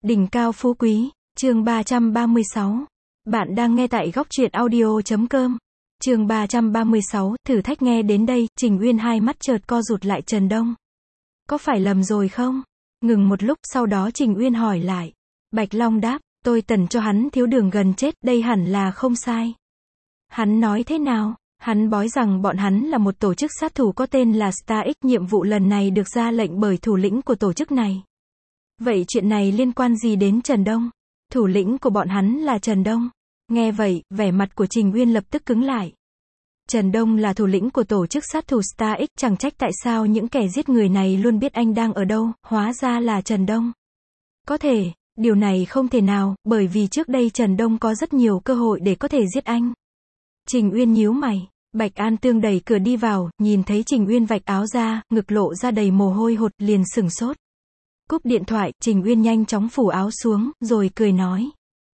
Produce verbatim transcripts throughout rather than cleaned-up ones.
Đỉnh cao phú quý, chương ba trăm ba mươi sáu. Bạn đang nghe tại góc truyện audio chấm com. Chương ba trăm ba mươi sáu, thử thách. Nghe đến đây, Trình Uyên hai mắt chợt co rụt lại. Trần Đông, có phải lầm rồi không? Ngừng một lúc, sau đó Trình Uyên hỏi lại. Bạch Long đáp, tôi tần cho hắn thiếu đường gần chết, đây hẳn là không sai. Hắn nói thế nào? Hắn bói rằng bọn hắn là một tổ chức sát thủ có tên là Star X, nhiệm vụ lần này được ra lệnh bởi thủ lĩnh của tổ chức này. Vậy chuyện này liên quan gì đến Trần Đông? Thủ lĩnh của bọn hắn là Trần Đông. Nghe vậy, vẻ mặt của Trình Uyên lập tức cứng lại. Trần Đông là thủ lĩnh của tổ chức sát thủ Star X, chẳng trách tại sao những kẻ giết người này luôn biết anh đang ở đâu, hóa ra là Trần Đông. Có thể, điều này không thể nào, bởi vì trước đây Trần Đông có rất nhiều cơ hội để có thể giết anh. Trình Uyên nhíu mày. Bạch An Tương đẩy cửa đi vào, nhìn thấy Trình Uyên vạch áo ra, ngực lộ ra đầy mồ hôi hột, liền sửng sốt. Cúp điện thoại, Trình Uyên nhanh chóng phủ áo xuống, rồi cười nói.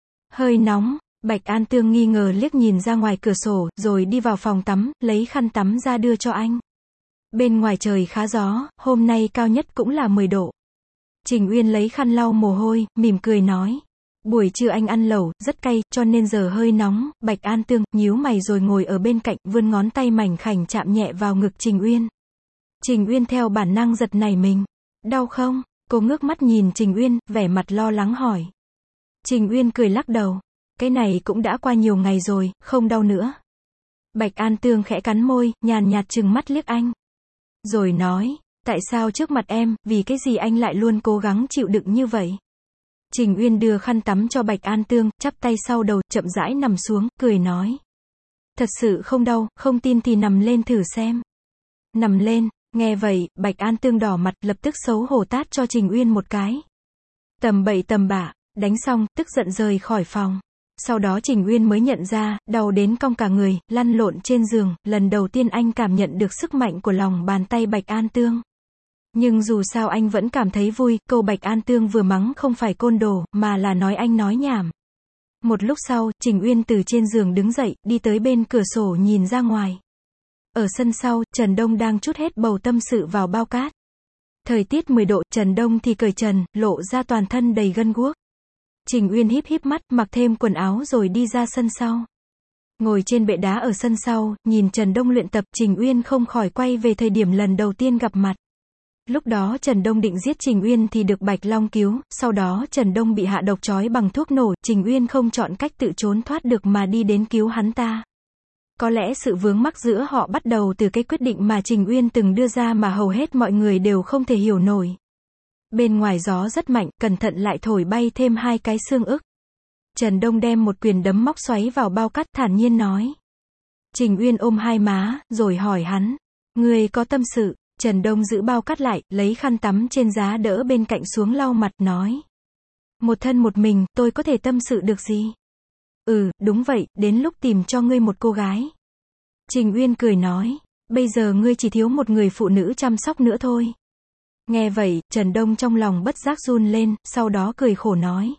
Hơi nóng. Bạch An Tương nghi ngờ liếc nhìn ra ngoài cửa sổ, rồi đi vào phòng tắm, lấy khăn tắm ra đưa cho anh. Bên ngoài trời khá gió, hôm nay cao nhất cũng là mười độ. Trình Uyên lấy khăn lau mồ hôi, mỉm cười nói. Buổi trưa anh ăn lẩu, rất cay, cho nên giờ hơi nóng. Bạch An Tương nhíu mày rồi ngồi ở bên cạnh, vươn ngón tay mảnh khảnh chạm nhẹ vào ngực Trình Uyên. Trình Uyên theo bản năng giật nảy mình. Đau không? Cô ngước mắt nhìn Trình Uyên, vẻ mặt lo lắng hỏi. Trình Uyên cười lắc đầu. Cái này cũng đã qua nhiều ngày rồi, không đau nữa. Bạch An Tương khẽ cắn môi, nhàn nhạt trừng mắt liếc anh. Rồi nói, tại sao trước mặt em, vì cái gì anh lại luôn cố gắng chịu đựng như vậy? Trình Uyên đưa khăn tắm cho Bạch An Tương, chắp tay sau đầu, chậm rãi nằm xuống, cười nói. Thật sự không đau, không tin thì nằm lên thử xem. Nằm lên. Nghe vậy, Bạch An Tương đỏ mặt, lập tức xấu hổ tát cho Trình Uyên một cái. Tầm bậy tầm bạ, đánh xong, tức giận rời khỏi phòng. Sau đó Trình Uyên mới nhận ra, đau đến cong cả người, lăn lộn trên giường, lần đầu tiên anh cảm nhận được sức mạnh của lòng bàn tay Bạch An Tương. Nhưng dù sao anh vẫn cảm thấy vui, câu Bạch An Tương vừa mắng không phải côn đồ, mà là nói anh nói nhảm. Một lúc sau, Trình Uyên từ trên giường đứng dậy, đi tới bên cửa sổ nhìn ra ngoài. Ở sân sau, Trần Đông đang trút hết bầu tâm sự vào bao cát. Thời tiết mười độ, Trần Đông thì cởi trần, lộ ra toàn thân đầy gân guốc. Trình Uyên híp híp mắt, mặc thêm quần áo rồi đi ra sân sau. Ngồi trên bệ đá ở sân sau, nhìn Trần Đông luyện tập, Trình Uyên không khỏi quay về thời điểm lần đầu tiên gặp mặt. Lúc đó Trần Đông định giết Trình Uyên thì được Bạch Long cứu, sau đó Trần Đông bị hạ độc trói bằng thuốc nổ, Trình Uyên không chọn cách tự trốn thoát được mà đi đến cứu hắn ta. Có lẽ sự vướng mắc giữa họ bắt đầu từ cái quyết định mà Trình Uyên từng đưa ra mà hầu hết mọi người đều không thể hiểu nổi. Bên ngoài gió rất mạnh, cẩn thận lại thổi bay thêm hai cái xương ức. Trần Đông đem một quyền đấm móc xoáy vào bao cát, thản nhiên nói. Trình Uyên ôm hai má, rồi hỏi hắn. Ngươi có tâm sự? Trần Đông giữ bao cát lại, lấy khăn tắm trên giá đỡ bên cạnh xuống lau mặt, nói. Một thân một mình, tôi có thể tâm sự được gì? Ừ, đúng vậy, đến lúc tìm cho ngươi một cô gái. Trình Uyên cười nói. Bây giờ ngươi chỉ thiếu một người phụ nữ chăm sóc nữa thôi. Nghe vậy, Trần Đông trong lòng bất giác run lên, sau đó cười khổ nói.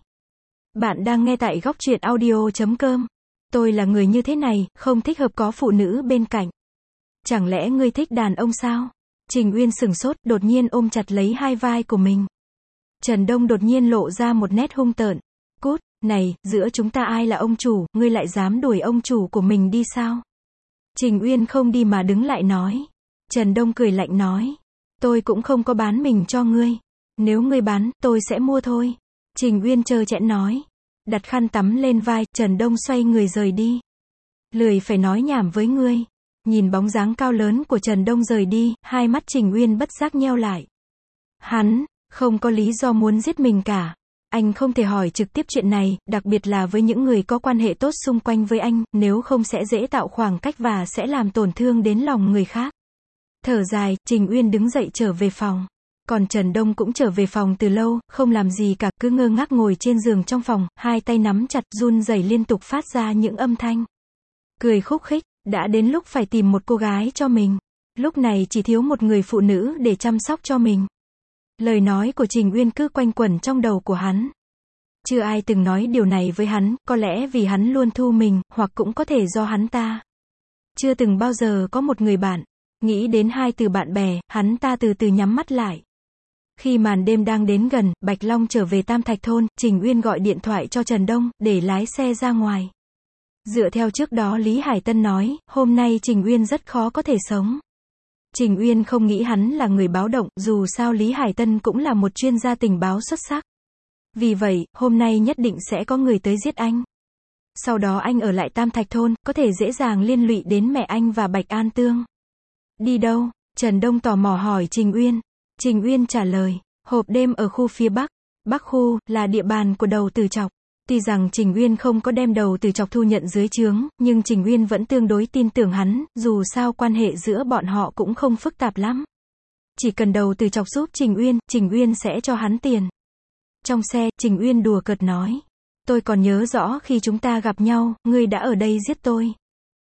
Bạn đang nghe tại góc truyện audio chấm com. Tôi là người như thế này, không thích hợp có phụ nữ bên cạnh. Chẳng lẽ ngươi thích đàn ông sao? Trình Uyên sửng sốt, đột nhiên ôm chặt lấy hai vai của mình. Trần Đông đột nhiên lộ ra một nét hung tợn. Cút, này, giữa chúng ta ai là ông chủ, ngươi lại dám đuổi ông chủ của mình đi sao? Trình Uyên không đi mà đứng lại nói. Trần Đông cười lạnh nói. Tôi cũng không có bán mình cho ngươi. Nếu ngươi bán, tôi sẽ mua thôi. Trình Uyên trơ trẽn nói. Đặt khăn tắm lên vai, Trần Đông xoay người rời đi. Lười phải nói nhảm với ngươi. Nhìn bóng dáng cao lớn của Trần Đông rời đi, hai mắt Trình Uyên bất giác nheo lại. Hắn, không có lý do muốn giết mình cả. Anh không thể hỏi trực tiếp chuyện này, đặc biệt là với những người có quan hệ tốt xung quanh với anh, nếu không sẽ dễ tạo khoảng cách và sẽ làm tổn thương đến lòng người khác. Thở dài, Trình Uyên đứng dậy trở về phòng. Còn Trần Đông cũng trở về phòng từ lâu, không làm gì cả, cứ ngơ ngác ngồi trên giường trong phòng, hai tay nắm chặt, run rẩy liên tục phát ra những âm thanh. Cười khúc khích, đã đến lúc phải tìm một cô gái cho mình. Lúc này chỉ thiếu một người phụ nữ để chăm sóc cho mình. Lời nói của Trình Uyên cứ quanh quẩn trong đầu của hắn. Chưa ai từng nói điều này với hắn, có lẽ vì hắn luôn thu mình, hoặc cũng có thể do hắn ta chưa từng bao giờ có một người bạn. Nghĩ đến hai từ bạn bè, hắn ta từ từ nhắm mắt lại. Khi màn đêm đang đến gần, Bạch Long trở về Tam Thạch Thôn, Trình Uyên gọi điện thoại cho Trần Đông, để lái xe ra ngoài. Dựa theo trước đó Lý Hải Tân nói, hôm nay Trình Uyên rất khó có thể sống. Trình Uyên không nghĩ hắn là người báo động, dù sao Lý Hải Tân cũng là một chuyên gia tình báo xuất sắc. Vì vậy, hôm nay nhất định sẽ có người tới giết anh. Sau đó anh ở lại Tam Thạch Thôn, có thể dễ dàng liên lụy đến mẹ anh và Bạch An Tương. Đi đâu? Trần Đông tò mò hỏi Trình Uyên. Trình Uyên trả lời, hộp đêm ở khu phía Bắc. Bắc khu, là địa bàn của Đầu Tử Chọc. Tuy rằng Trình Uyên không có đem Đầu Tử Chọc thu nhận dưới trướng, nhưng Trình Uyên vẫn tương đối tin tưởng hắn, dù sao quan hệ giữa bọn họ cũng không phức tạp lắm. Chỉ cần Đầu Tử Chọc giúp Trình Uyên, Trình Uyên sẽ cho hắn tiền. Trong xe, Trình Uyên đùa cợt nói, tôi còn nhớ rõ khi chúng ta gặp nhau, ngươi đã ở đây giết tôi.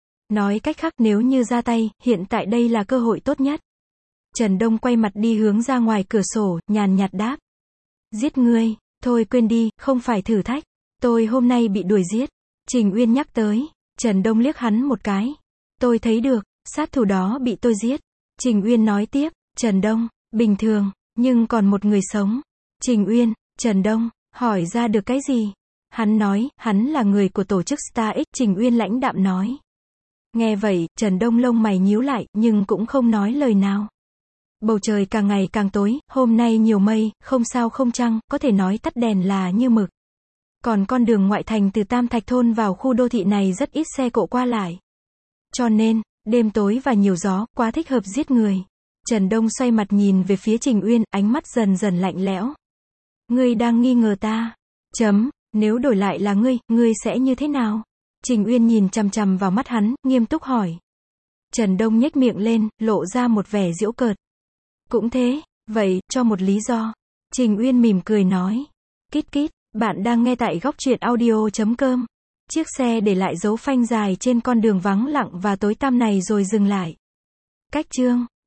Nói cách khác, nếu như ra tay, hiện tại đây là cơ hội tốt nhất. Trần Đông quay mặt đi hướng ra ngoài cửa sổ, nhàn nhạt đáp. Giết ngươi, thôi quên đi, không phải thử thách. Tôi hôm nay bị đuổi giết. Trình Uyên nhắc tới. Trần Đông liếc hắn một cái. Tôi thấy được, sát thủ đó bị tôi giết. Trình Uyên nói tiếp. Trần Đông, bình thường, nhưng còn một người sống. Trình Uyên, Trần Đông, hỏi ra được cái gì? Hắn nói, hắn là người của tổ chức Star X. Trình Uyên lãnh đạm nói. Nghe vậy, Trần Đông lông mày nhíu lại, nhưng cũng không nói lời nào. Bầu trời càng ngày càng tối, hôm nay nhiều mây, không sao không trăng, có thể nói tắt đèn là như mực. Còn con đường ngoại thành từ Tam Thạch Thôn vào khu đô thị này rất ít xe cộ qua lại. Cho nên, đêm tối và nhiều gió, quá thích hợp giết người. Trần Đông xoay mặt nhìn về phía Trình Uyên, ánh mắt dần dần lạnh lẽo. Ngươi đang nghi ngờ ta. Chấm, nếu đổi lại là ngươi, ngươi sẽ như thế nào? Trình Uyên nhìn chằm chằm vào mắt hắn, nghiêm túc hỏi. Trần Đông nhếch miệng lên, lộ ra một vẻ giễu cợt. Cũng thế, vậy, cho một lý do. Trình Uyên mỉm cười nói. Kít kít, bạn đang nghe tại góc truyện audio chấm com. Chiếc xe để lại dấu phanh dài trên con đường vắng lặng và tối tăm này rồi dừng lại. Cách chương